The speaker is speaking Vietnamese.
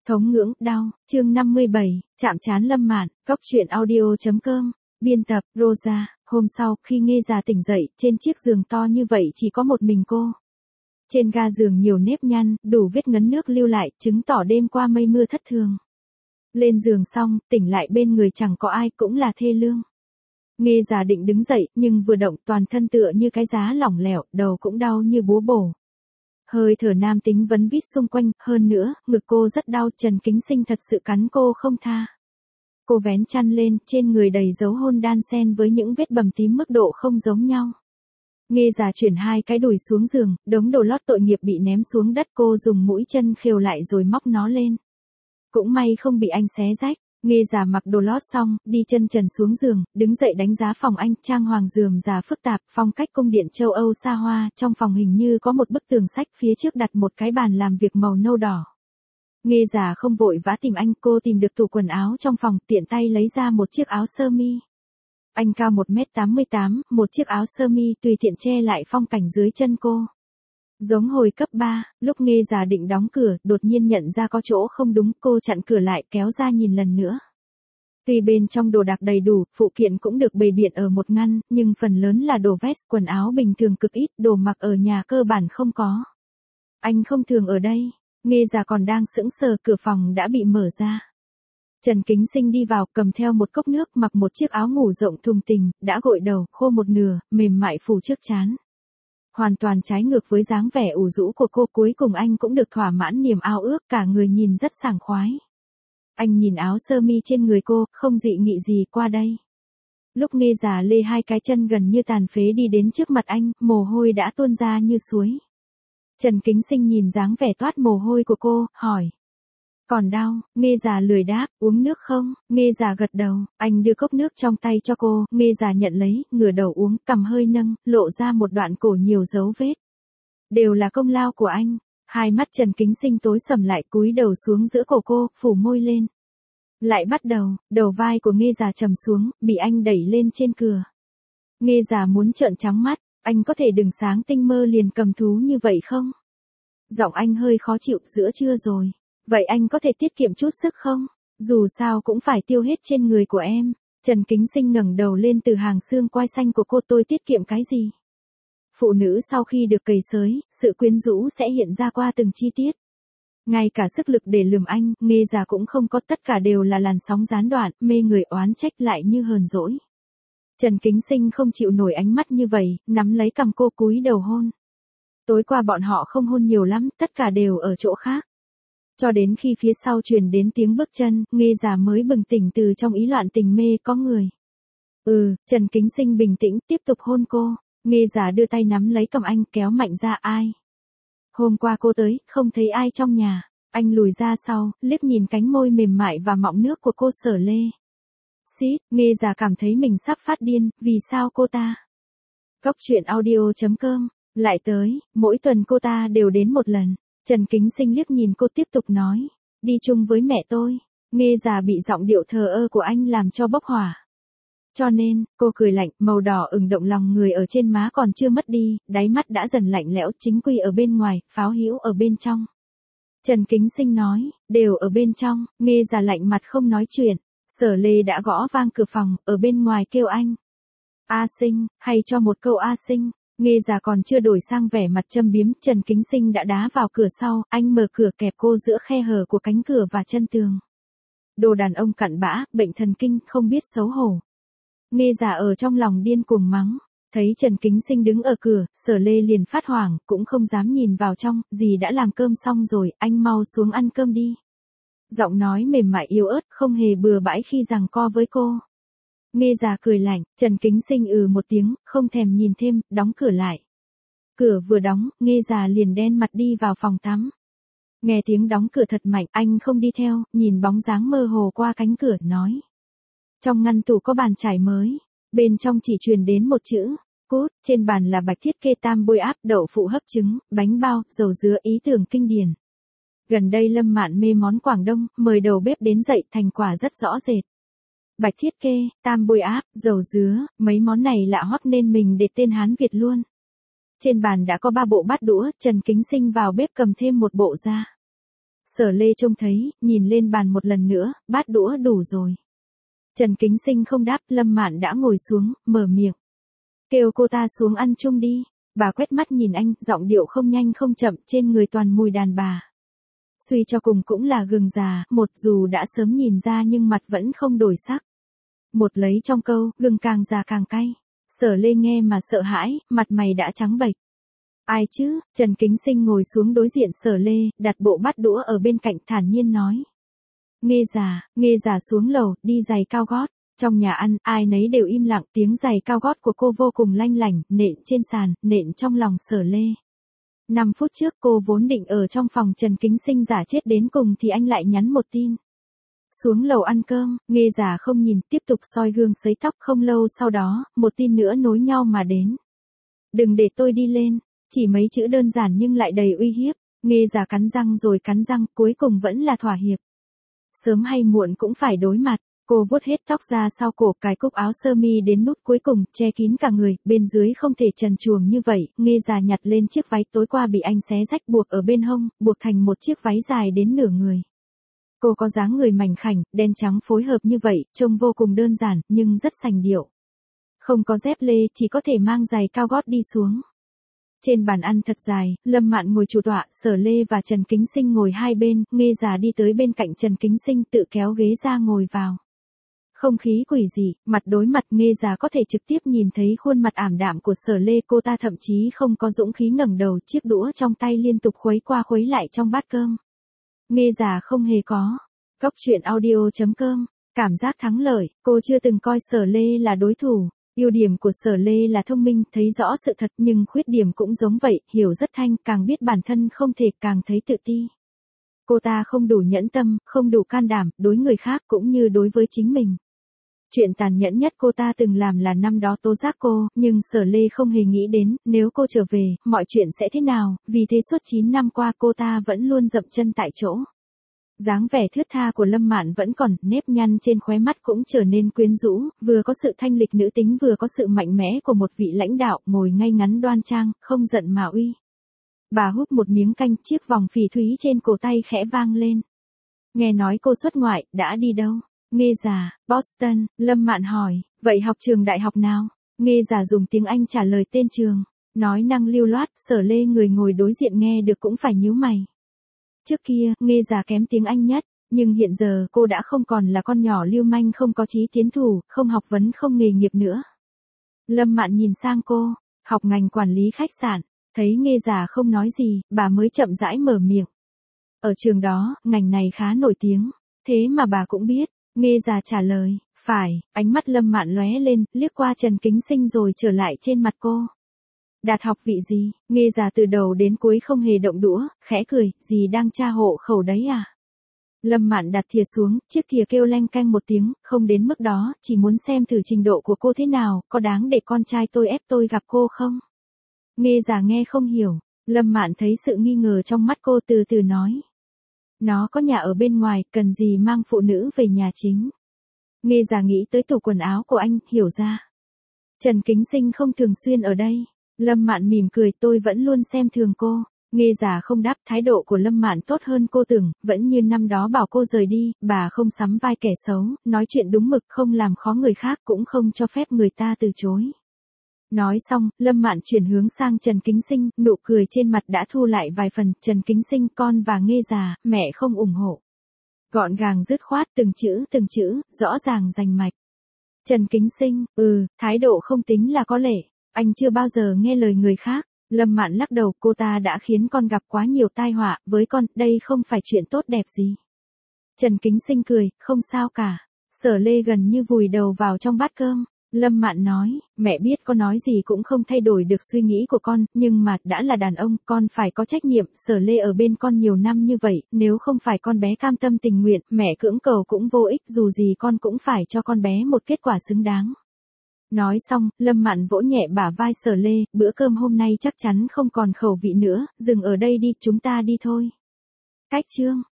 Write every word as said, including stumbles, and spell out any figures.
Thống ngưỡng, đau, chương năm mươi bảy, chạm trán Lâm Mạn, góc truyện audio.com, biên tập, Rosa. Hôm sau, khi Nghê già tỉnh dậy, trên chiếc giường to như vậy chỉ có một mình cô. Trên ga giường nhiều nếp nhăn, đủ vết ngấn nước lưu lại, chứng tỏ đêm qua mây mưa thất thường. Lên giường xong, tỉnh lại bên người chẳng có ai, cũng là thê lương. Nghê già định đứng dậy, nhưng vừa động toàn thân tựa như cái giá lỏng lẻo, đầu cũng đau như búa bổ. Hơi thở nam tính vấn vít xung quanh, hơn nữa, ngực cô rất đau, Trần Kính Sinh thật sự cắn cô không tha. Cô vén chăn lên, trên người đầy dấu hôn đan xen với những vết bầm tím mức độ không giống nhau. Nghê già chuyển hai cái đùi xuống giường, đống đồ lót tội nghiệp bị ném xuống đất, cô dùng mũi chân khều lại rồi móc nó lên. Cũng may không bị anh xé rách. Nghê già mặc đồ lót xong, đi chân trần xuống giường, đứng dậy đánh giá phòng anh, trang hoàng rườm rà phức tạp, phong cách cung điện châu Âu xa hoa, trong phòng hình như có một bức tường sách, phía trước đặt một cái bàn làm việc màu nâu đỏ. Nghê già không vội vã tìm anh, cô tìm được tủ quần áo trong phòng, tiện tay lấy ra một chiếc áo sơ mi. Anh cao một mét tám mươi tám, một chiếc áo sơ mi tùy tiện che lại phong cảnh dưới chân cô. Giống hồi cấp ba, lúc Nghê già định đóng cửa, đột nhiên nhận ra có chỗ không đúng, cô chặn cửa lại, kéo ra nhìn lần nữa. Tuy bên trong đồ đạc đầy đủ, phụ kiện cũng được bày biện ở một ngăn, nhưng phần lớn là đồ vest, quần áo bình thường cực ít, đồ mặc ở nhà cơ bản không có. Anh không thường ở đây. Nghê già còn đang sững sờ, cửa phòng đã bị mở ra. Trần Kính Sinh đi vào, cầm theo một cốc nước, mặc một chiếc áo ngủ rộng thùng tình, đã gội đầu, khô một nửa, mềm mại phủ trước trán. Hoàn toàn trái ngược với dáng vẻ ủ rũ của cô, cuối cùng anh cũng được thỏa mãn niềm ao ước, cả người nhìn rất sảng khoái. Anh nhìn áo sơ mi trên người cô, không dị nghị gì, qua đây. Lúc Nghê già lê hai cái chân gần như tàn phế đi đến trước mặt anh, mồ hôi đã tuôn ra như suối. Trần Kính Sinh nhìn dáng vẻ toát mồ hôi của cô, hỏi. Còn đau? Nghê già lười đáp, uống nước không? Nghê già gật đầu, anh đưa cốc nước trong tay cho cô, Nghê già nhận lấy, ngửa đầu uống, cằm hơi nâng, lộ ra một đoạn cổ nhiều dấu vết. Đều là công lao của anh. Hai mắt Trần Kính Sinh tối sầm lại, cúi đầu xuống giữa cổ cô, phủ môi lên. Lại bắt đầu, đầu vai của Nghê già trầm xuống, bị anh đẩy lên trên cửa. Nghê già muốn trợn trắng mắt, anh có thể đừng sáng tinh mơ liền cầm thú như vậy không? Giọng anh hơi khó chịu, giữa trưa rồi. Vậy anh có thể tiết kiệm chút sức không? Dù sao cũng phải tiêu hết trên người của em. Trần Kính Sinh ngẩng đầu lên từ hàng xương quai xanh của cô, tôi tiết kiệm cái gì? Phụ nữ sau khi được cầy xới, sự quyến rũ sẽ hiện ra qua từng chi tiết. Ngay cả sức lực để lườm anh, Nghê già cũng không có, tất cả đều là làn sóng gián đoạn, mê người oán trách lại như hờn dỗi. Trần Kính Sinh không chịu nổi ánh mắt như vậy, nắm lấy cằm cô cúi đầu hôn. Tối qua bọn họ không hôn nhiều lắm, tất cả đều ở chỗ khác. Cho đến khi phía sau truyền đến tiếng bước chân, Nghê già mới bừng tỉnh từ trong ý loạn tình mê có người. Ừ, Trần Kính Sinh bình tĩnh, tiếp tục hôn cô. Nghê già đưa tay nắm lấy cầm anh, kéo mạnh ra. Ai? Hôm qua cô tới, không thấy ai trong nhà. Anh lùi ra sau, liếc nhìn cánh môi mềm mại và mọng nước của cô, Sở Lê. Xít, Nghê già cảm thấy mình sắp phát điên, vì sao cô ta? Góc truyện audio.com, lại tới, mỗi tuần cô ta đều đến một lần. Trần Kính Sinh liếc nhìn cô, tiếp tục nói. Đi chung với mẹ tôi. Nghê già bị giọng điệu thờ ơ của anh làm cho bốc hỏa. Cho nên, cô cười lạnh, màu đỏ ửng động lòng người ở trên má còn chưa mất đi, đáy mắt đã dần lạnh lẽo, chính quy ở bên ngoài, pháo hữu ở bên trong. Trần Kính Sinh nói, đều ở bên trong. Nghê già lạnh mặt không nói chuyện. Sở Lê đã gõ vang cửa phòng, ở bên ngoài kêu anh. A Sinh, hay cho một câu A Sinh. Nghê già còn chưa đổi sang vẻ mặt châm biếm, Trần Kính Sinh đã đá vào cửa sau, anh mở cửa kẹp cô giữa khe hở của cánh cửa và chân tường. Đồ đàn ông cặn bã, bệnh thần kinh, không biết xấu hổ. Nghê già ở trong lòng điên cuồng mắng, thấy Trần Kính Sinh đứng ở cửa, Sở Lê liền phát hoảng, cũng không dám nhìn vào trong, dì đã làm cơm xong rồi, anh mau xuống ăn cơm đi. Giọng nói mềm mại yếu ớt, không hề bừa bãi khi giằng co với cô. Nghê già cười lạnh, Trần Kính Sinh ừ một tiếng, không thèm nhìn thêm, đóng cửa lại. Cửa vừa đóng, Nghê già liền đen mặt đi vào phòng tắm. Nghe tiếng đóng cửa thật mạnh, anh không đi theo, nhìn bóng dáng mơ hồ qua cánh cửa, nói. Trong ngăn tủ có bàn chải mới, bên trong chỉ truyền đến một chữ, cút, trên bàn là bạch thiết kê tam bôi áp, đậu phụ hấp trứng, bánh bao, dầu dứa, ý tưởng kinh điển. Gần đây Lâm Mạn mê món Quảng Đông, mời đầu bếp đến dạy, thành quả rất rõ rệt. Bạch thiết kê, tam bôi áp, dầu dứa, mấy món này lạ hoắc nên mình để tên Hán Việt luôn. Trên bàn đã có ba bộ bát đũa, Trần Kính Sinh vào bếp cầm thêm một bộ ra. Sở Lê trông thấy, nhìn lên bàn một lần nữa, bát đũa đủ rồi. Trần Kính Sinh không đáp, Lâm Mạn đã ngồi xuống, mở miệng. Kêu cô ta xuống ăn chung đi. Bà quét mắt nhìn anh, giọng điệu không nhanh không chậm, trên người toàn mùi đàn bà. Suy cho cùng cũng là gừng già, một dù đã sớm nhìn ra nhưng mặt vẫn không đổi sắc. Một lấy trong câu, gừng càng già càng cay. Sở Lê nghe mà sợ hãi, mặt mày đã trắng bệch. Ai chứ? Trần Kính Sinh ngồi xuống đối diện Sở Lê, đặt bộ bát đũa ở bên cạnh thản nhiên nói. Nghê già, Nghê già xuống lầu, đi giày cao gót. Trong nhà ăn, ai nấy đều im lặng, tiếng giày cao gót của cô vô cùng lanh lảnh, nện trên sàn, nện trong lòng Sở Lê. Năm phút trước cô vốn định ở trong phòng Trần Kính Sinh giả chết đến cùng thì anh lại nhắn một tin. Xuống lầu ăn cơm, Nghê già không nhìn, tiếp tục soi gương sấy tóc. Không lâu sau đó, một tin nữa nối nhau mà đến. Đừng để tôi đi lên, chỉ mấy chữ đơn giản nhưng lại đầy uy hiếp. Nghê già cắn răng rồi cắn răng, cuối cùng vẫn là thỏa hiệp. Sớm hay muộn cũng phải đối mặt. Cô vuốt hết tóc ra sau cổ, cài cúc áo sơ mi đến nút cuối cùng, che kín cả người, bên dưới không thể trần truồng như vậy. Nghê già nhặt lên chiếc váy tối qua bị anh xé rách buộc ở bên hông, buộc thành một chiếc váy dài đến nửa người. Cô có dáng người mảnh khảnh, đen trắng phối hợp như vậy, trông vô cùng đơn giản, nhưng rất sành điệu. Không có dép lê, chỉ có thể mang giày cao gót đi xuống. Trên bàn ăn thật dài, Lâm Mạn ngồi chủ tọa, Sở Lê và Trần Kính Sinh ngồi hai bên. Nghê già đi tới bên cạnh Trần Kính Sinh, tự kéo ghế ra ngồi vào. Không khí quỷ dị, mặt đối mặt. Nghê già có thể trực tiếp nhìn thấy khuôn mặt ảm đạm của Sở Lê. Cô ta thậm chí không có dũng khí ngẩng đầu, chiếc đũa trong tay liên tục khuấy qua khuấy lại trong bát cơm. Nghê già không hề có. Góc truyện audio chấm com. Cảm giác thắng lợi, cô chưa từng coi Sở Lê là đối thủ. Ưu điểm của Sở Lê là thông minh, thấy rõ sự thật, nhưng khuyết điểm cũng giống vậy, hiểu rất thanh, càng biết bản thân không thể càng thấy tự ti. Cô ta không đủ nhẫn tâm, không đủ can đảm, đối người khác cũng như đối với chính mình. Chuyện tàn nhẫn nhất cô ta từng làm là năm đó tố giác cô, nhưng Sở Lê không hề nghĩ đến, nếu cô trở về, mọi chuyện sẽ thế nào, vì thế suốt chín năm qua cô ta vẫn luôn dậm chân tại chỗ. Dáng vẻ thướt tha của Lâm Mạn vẫn còn, nếp nhăn trên khóe mắt cũng trở nên quyến rũ, vừa có sự thanh lịch nữ tính vừa có sự mạnh mẽ của một vị lãnh đạo, ngồi ngay ngắn đoan trang, không giận mà uy. Bà hút một miếng canh, chiếc vòng phỉ thúy trên cổ tay khẽ vang lên. Nghe nói cô xuất ngoại, đã đi đâu? Nghê già, Boston. Lâm Mạn hỏi, vậy học trường đại học nào? Nghê già dùng tiếng Anh trả lời tên trường. Nói năng lưu loát, Sở Lê người ngồi đối diện nghe được cũng phải nhíu mày. Trước kia, Nghê già kém tiếng Anh nhất, nhưng hiện giờ cô đã không còn là con nhỏ lưu manh không có chí tiến thủ, không học vấn không nghề nghiệp nữa. Lâm Mạn nhìn sang cô, học ngành quản lý khách sạn. Thấy Nghê già không nói gì, bà mới chậm rãi mở miệng. Ở trường đó, ngành này khá nổi tiếng, thế mà bà cũng biết. Nghê già trả lời, phải. Ánh mắt Lâm Mạn lóe lên, liếc qua Trần Kính Sinh rồi trở lại trên mặt cô. Đạt học vị gì? Nghê già từ đầu đến cuối không hề động đũa, khẽ cười, gì đang tra hộ khẩu đấy à? Lâm Mạn đặt thìa xuống, chiếc thìa kêu leng keng một tiếng, không đến mức đó, chỉ muốn xem thử trình độ của cô thế nào, có đáng để con trai tôi ép tôi gặp cô không? Nghê già nghe không hiểu, Lâm Mạn thấy sự nghi ngờ trong mắt cô, từ từ nói. Nó có nhà ở bên ngoài, cần gì mang phụ nữ về nhà chính. Nghê già nghĩ tới tủ quần áo của anh, hiểu ra. Trần Kính Sinh không thường xuyên ở đây. Lâm Mạn mỉm cười, tôi vẫn luôn xem thường cô. Nghê già không đáp, thái độ của Lâm Mạn tốt hơn cô tưởng, vẫn như năm đó bảo cô rời đi, bà không sắm vai kẻ xấu, nói chuyện đúng mực, không làm khó người khác, cũng không cho phép người ta từ chối. Nói xong, Lâm Mạn chuyển hướng sang Trần Kính Sinh, nụ cười trên mặt đã thu lại vài phần. Trần Kính Sinh, con và Nghê già, mẹ không ủng hộ. Gọn gàng dứt khoát, từng chữ từng chữ, rõ ràng rành mạch. Trần Kính Sinh, ừ, thái độ không tính là có lệ, anh chưa bao giờ nghe lời người khác. Lâm Mạn lắc đầu, cô ta đã khiến con gặp quá nhiều tai họa, với con, đây không phải chuyện tốt đẹp gì. Trần Kính Sinh cười, không sao cả. Sở Lê gần như vùi đầu vào trong bát cơm. Lâm Mạn nói, mẹ biết con nói gì cũng không thay đổi được suy nghĩ của con, nhưng mà, đã là đàn ông, con phải có trách nhiệm. Sở Lê ở bên con nhiều năm như vậy, nếu không phải con bé cam tâm tình nguyện, mẹ cưỡng cầu cũng vô ích, dù gì con cũng phải cho con bé một kết quả xứng đáng. Nói xong, Lâm Mạn vỗ nhẹ bả vai Sở Lê, bữa cơm hôm nay chắc chắn không còn khẩu vị nữa, dừng ở đây đi, chúng ta đi thôi. Cách chương